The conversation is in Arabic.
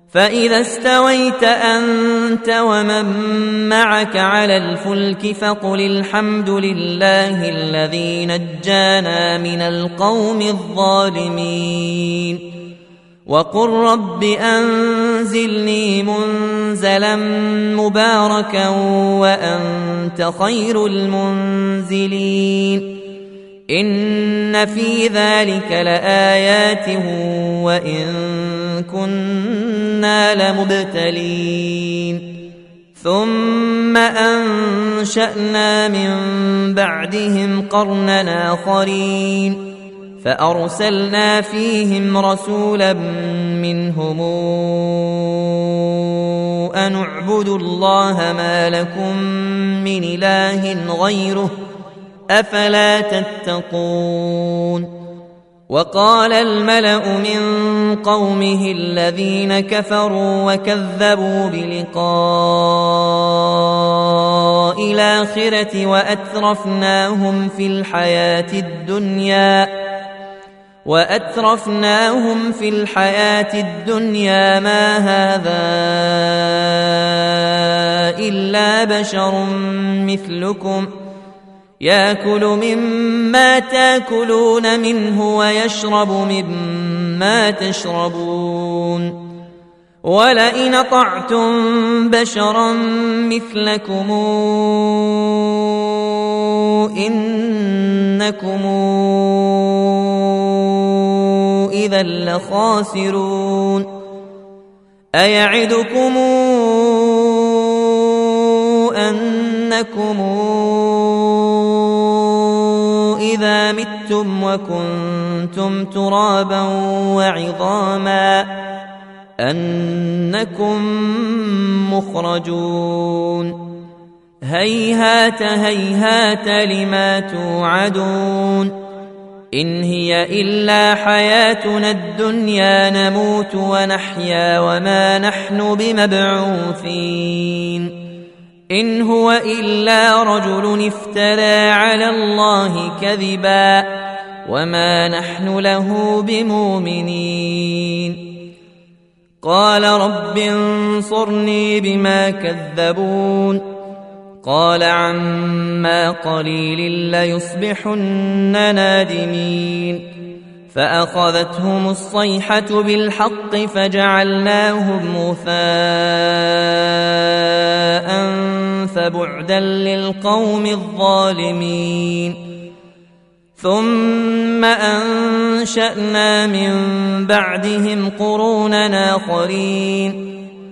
فإذا استويت أنت ومن معك على الفلك فقل الحمد لله الذي نجانا من القوم الظالمين وقل رب أنزلني منزلا مباركا وأنت خير المنزلين إن في ذلك لآيات وإن كنا لمبتلين ثم أنشأنا من بعدهم قرنا آخرين فأرسلنا فيهم رسولا منهم أن اعبدوا الله ما لكم من إله غيره أفلا تتقون وقال الملأ من قومه الذين كفروا وكذبوا بلقاء الآخرة وأترفناهم في الحياة الدنيا ما هذا إلا بشر مثلكم يأكل مما تأكلون منه ويشرب مما تشربون ولئن أطعتم بشرا مثلكم إنكم إذا لخاسرون أيعدكم أنكم إذا متم وكنتم ترابا وعظاما أنكم مخرجون هيهات هيهات لما توعدون إن هي إلا حياتنا الدنيا نموت ونحيا وما نحن بمبعوثين إن هو إلا رجل افترى على الله كذبا وما نحن له بمؤمنين قال رب انصرني بما كذبون قال عما قليل ليصبحن نادمين فأخذتهم الصيحة بالحق فجعلناهم غثاء فبعدا للقوم الظالمين ثم أنشأنا من بعدهم قرونا آخرين